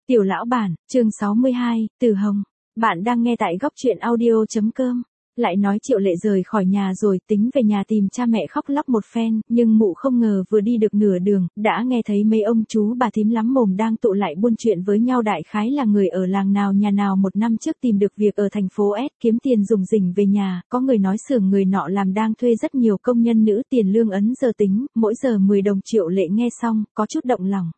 Tiểu lão bản, chương 62, Từ Hồng. Bạn đang nghe tại góc truyện audio.com. Lại nói Triệu Lệ rời khỏi nhà rồi tính về nhà tìm cha mẹ khóc lóc một phen, nhưng mụ không ngờ vừa đi được nửa đường, đã nghe thấy mấy ông chú bà thím lắm mồm đang tụ lại buôn chuyện với nhau, đại khái là người ở làng nào nhà nào một năm trước tìm được việc ở thành phố S kiếm tiền dùng rỉnh về nhà, có người nói xưởng người nọ làm đang thuê rất nhiều công nhân nữ, tiền lương ấn giờ tính, mỗi giờ 10 đồng. Triệu Lệ nghe xong, có chút động lòng.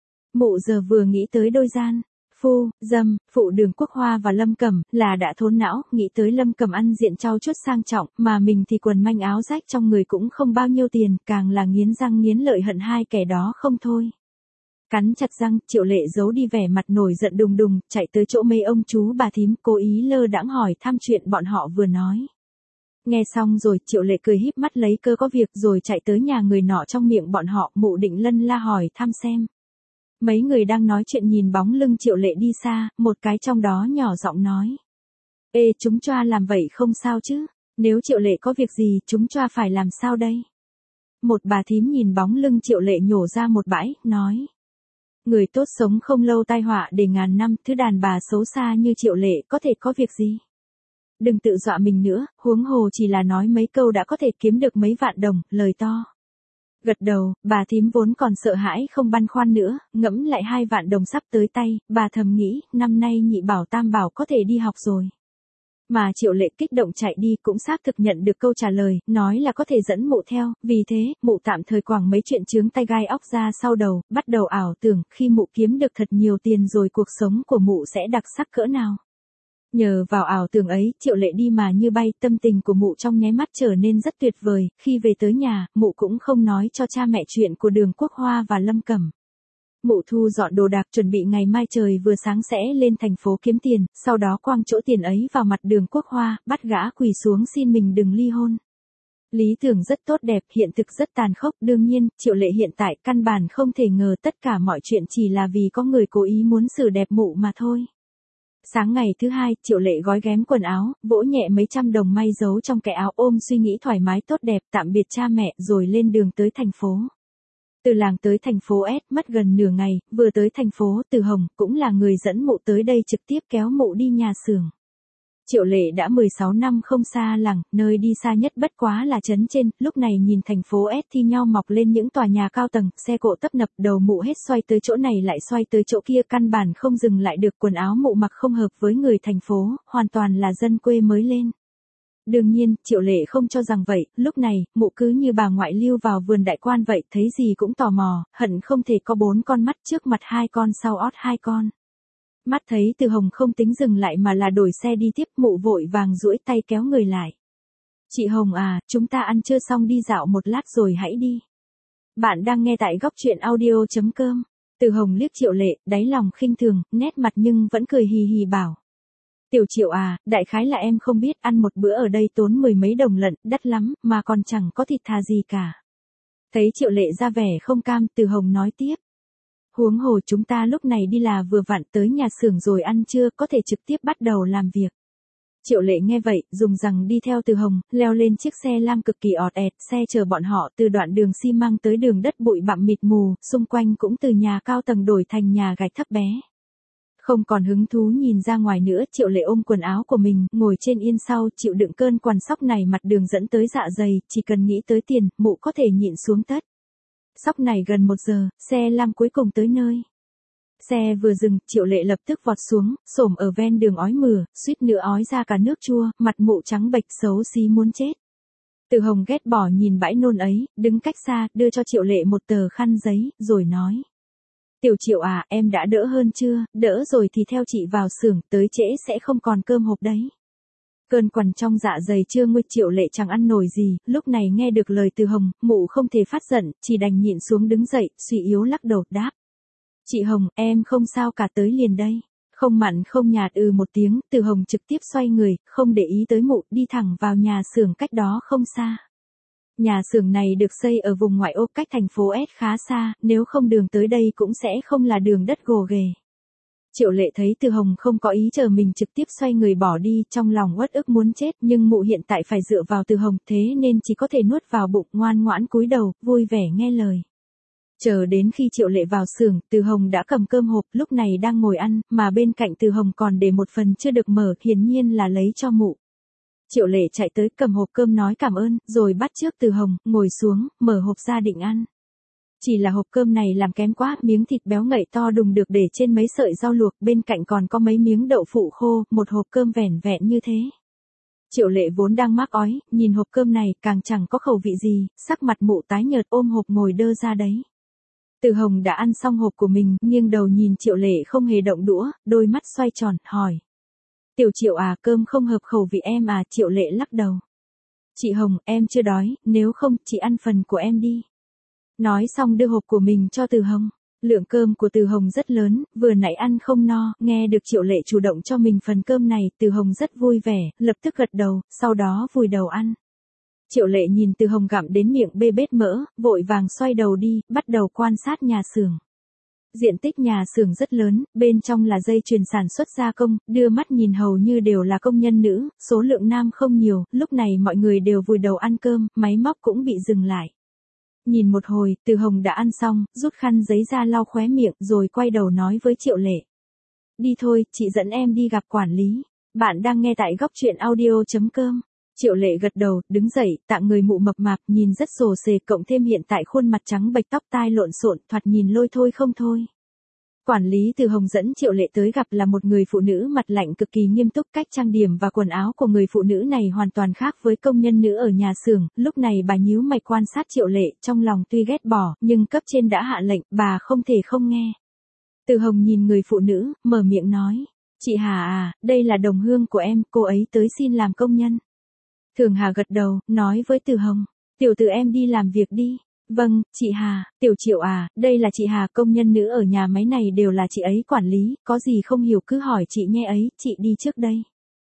Mụ giờ vừa nghĩ tới đôi gian phu, dâm, phụ Đường Quốc Hoa và Lâm Cẩm, là đã thốn não, nghĩ tới Lâm Cẩm ăn diện trau chuốt sang trọng, mà mình thì quần manh áo rách trong người cũng không bao nhiêu tiền, càng là nghiến răng nghiến lợi hận hai kẻ đó không thôi. Cắn chặt răng, Triệu Lệ giấu đi vẻ mặt nổi giận đùng đùng, chạy tới chỗ mấy ông chú bà thím, cố ý lơ đãng hỏi thăm chuyện bọn họ vừa nói. Nghe xong rồi, Triệu Lệ cười híp mắt lấy cơ có việc rồi chạy tới nhà người nọ, trong miệng bọn họ, mụ định lân la hỏi thăm xem. Mấy người đang nói chuyện nhìn bóng lưng Triệu Lệ đi xa, một cái trong đó nhỏ giọng nói. Ê, chúng choa làm vậy không sao chứ, nếu Triệu Lệ có việc gì chúng choa phải làm sao đây? Một bà thím nhìn bóng lưng Triệu Lệ nhổ ra một bãi, nói. Người tốt sống không lâu tai họa để ngàn năm, thứ đàn bà xấu xa như Triệu Lệ có thể có việc gì? Đừng tự dọa mình nữa, huống hồ chỉ là nói mấy câu đã có thể kiếm được mấy vạn đồng, lời to. Gật đầu, bà thím vốn còn sợ hãi không băn khoăn nữa, ngẫm lại 2 vạn đồng sắp tới tay, bà thầm nghĩ, năm nay nhị bảo tam bảo có thể đi học rồi. Mà Triệu Lệ kích động chạy đi cũng xác thực nhận được câu trả lời, nói là có thể dẫn mụ theo, vì thế, mụ tạm thời quẳng mấy chuyện chướng tay gai óc ra sau đầu, bắt đầu ảo tưởng, khi mụ kiếm được thật nhiều tiền rồi cuộc sống của mụ sẽ đặc sắc cỡ nào. Nhờ vào ảo tưởng ấy, Triệu Lệ đi mà như bay, tâm tình của mụ trong nháy mắt trở nên rất tuyệt vời, khi về tới nhà, mụ cũng không nói cho cha mẹ chuyện của Đường Quốc Hoa và Lâm Cẩm. Mụ thu dọn đồ đạc chuẩn bị ngày mai trời vừa sáng sẽ lên thành phố kiếm tiền, sau đó quăng chỗ tiền ấy vào mặt Đường Quốc Hoa, bắt gã quỳ xuống xin mình đừng ly hôn. Lý tưởng rất tốt đẹp, hiện thực rất tàn khốc, đương nhiên, Triệu Lệ hiện tại căn bản không thể ngờ tất cả mọi chuyện chỉ là vì có người cố ý muốn xử đẹp mụ mà thôi. Sáng ngày thứ hai, Triệu Lệ gói ghém quần áo, vỗ nhẹ mấy trăm đồng may giấu trong cái áo, ôm suy nghĩ thoải mái tốt đẹp, tạm biệt cha mẹ, rồi lên đường tới thành phố. Từ làng tới thành phố S mất gần nửa ngày, vừa tới thành phố, Từ Hồng cũng là người dẫn mụ tới đây trực tiếp kéo mụ đi nhà xưởng. Triệu Lệ đã 16 năm không xa làng, nơi đi xa nhất bất quá là trấn trên, lúc này nhìn thành phố S thi nhau mọc lên những tòa nhà cao tầng, xe cộ tấp nập, đầu mụ hết xoay tới chỗ này lại xoay tới chỗ kia, căn bản không dừng lại được, quần áo mụ mặc không hợp với người thành phố, hoàn toàn là dân quê mới lên. Đương nhiên, Triệu Lệ không cho rằng vậy, lúc này, mụ cứ như bà ngoại lưu vào vườn đại quan vậy, thấy gì cũng tò mò, hận không thể có 4 con mắt, trước mặt 2 con, sau ót 2 con. Mắt thấy Từ Hồng không tính dừng lại mà là đổi xe đi tiếp, mụ vội vàng duỗi tay kéo người lại. Chị Hồng à, chúng ta ăn trưa xong đi dạo một lát rồi hãy đi. Bạn đang nghe tại góc truyện audio.com. Từ Hồng liếc Triệu Lệ, đáy lòng khinh thường, nét mặt nhưng vẫn cười hì hì bảo. Tiểu Triệu à, đại khái là em không biết, ăn một bữa ở đây tốn 10 mấy đồng lận, đắt lắm, mà còn chẳng có thịt thà gì cả. Thấy Triệu Lệ ra vẻ không cam, Từ Hồng nói tiếp. Huống hồ chúng ta lúc này đi là vừa vặn tới nhà xưởng rồi ăn trưa, có thể trực tiếp bắt đầu làm việc. Triệu Lệ nghe vậy, dùng rằng đi theo Từ Hồng, leo lên chiếc xe lam cực kỳ ọt ẹt, xe chở bọn họ từ đoạn đường xi măng tới đường đất bụi bặm mịt mù, xung quanh cũng từ nhà cao tầng đổi thành nhà gạch thấp bé. Không còn hứng thú nhìn ra ngoài nữa, Triệu Lệ ôm quần áo của mình, ngồi trên yên sau, chịu đựng cơn quằn sóc này, mặt đường dẫn tới dạ dày, chỉ cần nghĩ tới tiền, mụ có thể nhịn xuống tất. Sóc này gần 1 giờ, xe lam cuối cùng tới nơi. Xe vừa dừng, Triệu Lệ lập tức vọt xuống, xổm ở ven đường ói mửa, suýt nữa ói ra cả nước chua, mặt mụ trắng bệch xấu xí muốn chết. Từ Hồng ghét bỏ nhìn bãi nôn ấy, đứng cách xa, đưa cho Triệu Lệ một tờ khăn giấy, rồi nói. Tiểu Triệu à, em đã đỡ hơn chưa, đỡ rồi thì theo chị vào xưởng, tới trễ sẽ không còn cơm hộp đấy. Cơn quằn trong dạ dày chưa nguôi, Triệu Lệ chẳng ăn nổi gì, lúc này nghe được lời Từ Hồng, mụ không thể phát giận, chỉ đành nhịn xuống đứng dậy, suy yếu lắc đầu đáp. Chị Hồng, em không sao cả, tới liền đây. Không mặn không nhạt một tiếng, Từ Hồng trực tiếp xoay người, không để ý tới mụ, đi thẳng vào nhà xưởng cách đó không xa. Nhà xưởng này được xây ở vùng ngoại ô cách thành phố S khá xa, nếu không đường tới đây cũng sẽ không là đường đất gồ ghề. Triệu Lệ thấy Từ Hồng không có ý chờ mình, trực tiếp xoay người bỏ đi, trong lòng uất ức muốn chết, nhưng mụ hiện tại phải dựa vào Từ Hồng, thế nên chỉ có thể nuốt vào bụng, ngoan ngoãn cúi đầu, vui vẻ nghe lời. Chờ đến khi Triệu Lệ vào xưởng, Từ Hồng đã cầm cơm hộp, lúc này đang ngồi ăn, mà bên cạnh Từ Hồng còn để một phần chưa được mở, hiển nhiên là lấy cho mụ. Triệu Lệ chạy tới cầm hộp cơm nói cảm ơn, rồi bắt trước Từ Hồng, ngồi xuống, mở hộp ra định ăn. Chỉ là hộp cơm này làm kém quá, miếng thịt béo ngậy to đùng được để trên mấy sợi rau luộc, bên cạnh còn có mấy miếng đậu phụ khô, một hộp cơm vẻn vẹn như thế. Triệu Lệ vốn đang mắc ói, nhìn hộp cơm này càng chẳng có khẩu vị gì, sắc mặt mụ tái nhợt ôm hộp ngồi đơ ra đấy. Từ Hồng đã ăn xong hộp của mình, nghiêng đầu nhìn Triệu Lệ không hề động đũa, đôi mắt xoay tròn, hỏi. Tiểu Triệu à, cơm không hợp khẩu vị em à? Triệu Lệ lắc đầu. Chị Hồng, em chưa đói, nếu không, chị ăn phần của em đi. Nói xong đưa hộp của mình cho Từ Hồng. Lượng cơm của Từ Hồng rất lớn, vừa nãy ăn không no, nghe được Triệu Lệ chủ động cho mình phần cơm này, Từ Hồng rất vui vẻ, lập tức gật đầu, sau đó vùi đầu ăn. Triệu Lệ nhìn Từ Hồng gặm đến miệng bê bết mỡ, vội vàng xoay đầu đi, bắt đầu quan sát nhà xưởng. Diện tích nhà xưởng rất lớn, bên trong là dây chuyền sản xuất gia công, đưa mắt nhìn hầu như đều là công nhân nữ, số lượng nam không nhiều, lúc này mọi người đều vùi đầu ăn cơm, máy móc cũng bị dừng lại. Nhìn một hồi, Từ Hồng đã ăn xong, rút khăn giấy ra lau khóe miệng, rồi quay đầu nói với Triệu Lệ. Đi thôi, chị dẫn em đi gặp quản lý. Bạn đang nghe tại góc truyện audio.com. Triệu Lệ gật đầu, đứng dậy, tạng người mụ mập mạp, nhìn rất xồ xề, cộng thêm hiện tại khuôn mặt trắng bệch tóc tai lộn xộn, thoạt nhìn lôi thôi không thôi. Quản lý Từ Hồng dẫn Triệu Lệ tới gặp là một người phụ nữ mặt lạnh cực kỳ nghiêm túc, cách trang điểm và quần áo của người phụ nữ này hoàn toàn khác với công nhân nữ ở nhà xưởng, lúc này bà nhíu mày quan sát Triệu Lệ, trong lòng tuy ghét bỏ, nhưng cấp trên đã hạ lệnh, bà không thể không nghe. Từ Hồng nhìn người phụ nữ, mở miệng nói, chị Hà à, đây là đồng hương của em, cô ấy tới xin làm công nhân. Thường Hà gật đầu, nói với Từ Hồng, tiểu tử em đi làm việc đi. Vâng, chị Hà. Tiểu Triệu à, đây là chị Hà, công nhân nữ ở nhà máy này đều là chị ấy quản lý, có gì không hiểu cứ hỏi chị nghe ấy, chị đi trước đây.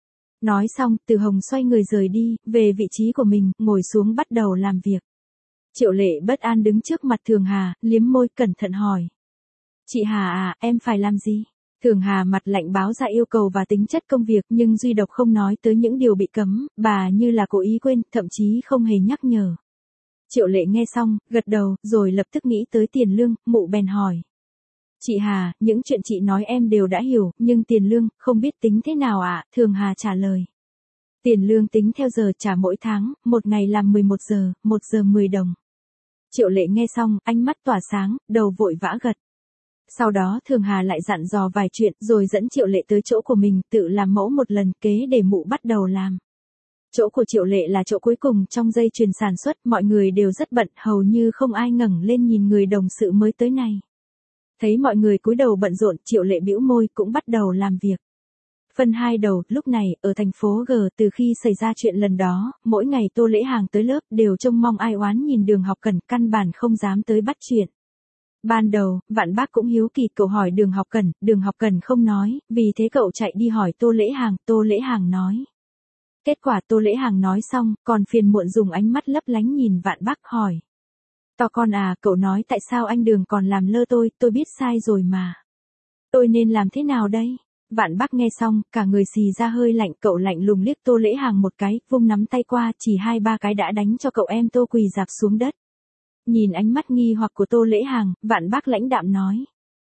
Nói xong, Từ Hồng xoay người rời đi, về vị trí của mình, ngồi xuống bắt đầu làm việc. Triệu Lệ bất an đứng trước mặt Thường Hà, liếm môi cẩn thận hỏi. Chị Hà à, em phải làm gì? Thường Hà mặt lạnh báo ra yêu cầu và tính chất công việc, nhưng duy độc không nói tới những điều bị cấm, bà như là cố ý quên, thậm chí không hề nhắc nhở. Triệu Lệ nghe xong, gật đầu, rồi lập tức nghĩ tới tiền lương, mụ bèn hỏi. Chị Hà, những chuyện chị nói em đều đã hiểu, nhưng tiền lương, không biết tính thế nào ạ? Thường Hà trả lời. Tiền lương tính theo giờ trả mỗi tháng, một ngày làm 11 giờ, 1 giờ 10 đồng. Triệu Lệ nghe xong, ánh mắt tỏa sáng, đầu vội vã gật. Sau đó Thường Hà lại dặn dò vài chuyện, rồi dẫn Triệu Lệ tới chỗ của mình, tự làm mẫu một lần, kế để mụ bắt đầu làm. Chỗ của Triệu Lệ là chỗ cuối cùng trong dây chuyền sản xuất, mọi người đều rất bận, hầu như không ai ngẩng lên nhìn người đồng sự mới tới này. Thấy mọi người cúi đầu bận rộn, Triệu Lệ bĩu môi cũng bắt đầu làm việc. Phần 2 đầu, lúc này, ở thành phố G, từ khi xảy ra chuyện lần đó, mỗi ngày Tô Lễ Hàng tới lớp đều trông mong ai oán nhìn Đường Học Cẩn, căn bản không dám tới bắt chuyện. Ban đầu, Vạn Bác cũng hiếu kỳ, cậu hỏi Đường Học Cẩn không nói, vì thế cậu chạy đi hỏi Tô Lễ Hàng nói. Kết quả Tô Lễ Hàng nói xong, còn phiền muộn dùng ánh mắt lấp lánh nhìn Vạn Bác hỏi. To con à, cậu nói tại sao anh Đường còn làm lơ tôi biết sai rồi mà. Tôi nên làm thế nào đây? Vạn Bác nghe xong, cả người xì ra hơi lạnh, cậu lạnh lùng liếc Tô Lễ Hàng một cái, vung nắm tay qua, chỉ 2-3 cái đã đánh cho cậu em Tô quỳ rạp xuống đất. Nhìn ánh mắt nghi hoặc của Tô Lễ Hàng, Vạn Bác lãnh đạm nói.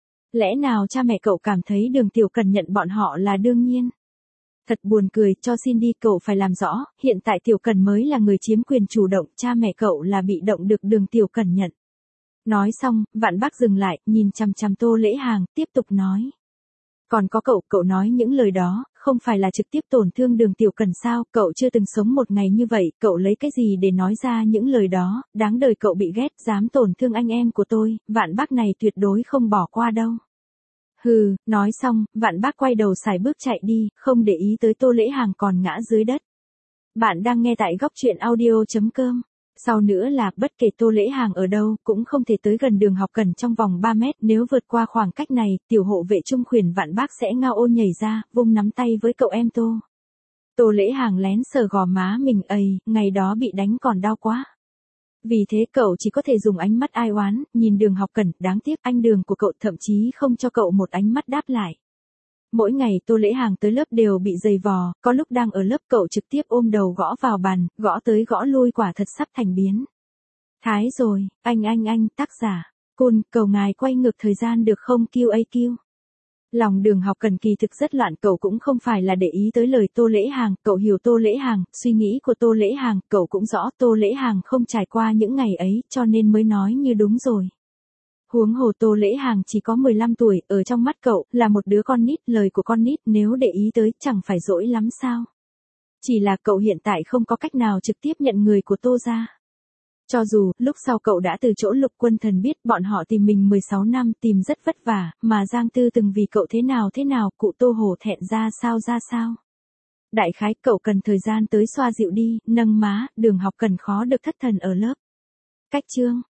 Lẽ nào cha mẹ cậu cảm thấy Đường Tiểu Cẩn nhận bọn họ là đương nhiên? Thật buồn cười, cho xin đi, cậu phải làm rõ, hiện tại Tiểu Cẩn mới là người chiếm quyền chủ động, cha mẹ cậu là bị động được Đường Tiểu Cẩn nhận. Nói xong, Vạn Bác dừng lại, nhìn chằm chằm Tô Lễ Hàng, tiếp tục nói. Còn có cậu nói những lời đó, không phải là trực tiếp tổn thương Đường Tiểu Cẩn sao, cậu chưa từng sống một ngày như vậy, cậu lấy cái gì để nói ra những lời đó, đáng đời cậu bị ghét, dám tổn thương anh em của tôi, Vạn Bác này tuyệt đối không bỏ qua đâu. Hừ, nói xong, Vạn Bác quay đầu sải bước chạy đi, không để ý tới Tô Lễ Hàng còn ngã dưới đất. Bạn đang nghe tại góc truyện audio.com. Sau nữa là, bất kể Tô Lễ Hàng ở đâu, cũng không thể tới gần Đường Học Cẩn trong vòng 3 mét, nếu vượt qua khoảng cách này, tiểu hộ vệ trung khuyển Vạn Bác sẽ ngao ôn nhảy ra, vung nắm tay với cậu em Tô. Tô Lễ Hàng lén sờ gò má mình, ngày đó bị đánh còn đau quá. Vì thế cậu chỉ có thể dùng ánh mắt ai oán, nhìn Đường Học Cẩn, đáng tiếc anh Đường của cậu thậm chí không cho cậu một ánh mắt đáp lại. Mỗi ngày Tô Lễ Hàng tới lớp đều bị giày vò, có lúc đang ở lớp cậu trực tiếp ôm đầu gõ vào bàn, gõ tới gõ lui quả thật sắp thành biến. Thái rồi, anh, tác giả. Cun, cầu ngài quay ngược thời gian được không QAQ. Lòng Đường Học Cần kỳ thực rất loạn, cậu cũng không phải là để ý tới lời Tô Lễ Hàng, cậu hiểu Tô Lễ Hàng, suy nghĩ của Tô Lễ Hàng, cậu cũng rõ Tô Lễ Hàng không trải qua những ngày ấy, cho nên mới nói như đúng rồi. Huống hồ Tô Lễ Hàng chỉ có 15 tuổi, ở trong mắt cậu, là một đứa con nít, lời của con nít nếu để ý tới chẳng phải dỗi lắm sao. Chỉ là cậu hiện tại không có cách nào trực tiếp nhận người của Tô ra. Cho dù, lúc sau cậu đã từ chỗ Lục Quân Thần biết bọn họ tìm mình 16 năm tìm rất vất vả, mà Giang Tư từng vì cậu thế nào, cụ Tô hổ thẹn ra sao. Đại khái cậu cần thời gian tới xoa dịu đi, nâng má, Đường Học Cần khó được thất thần ở lớp. Cách chương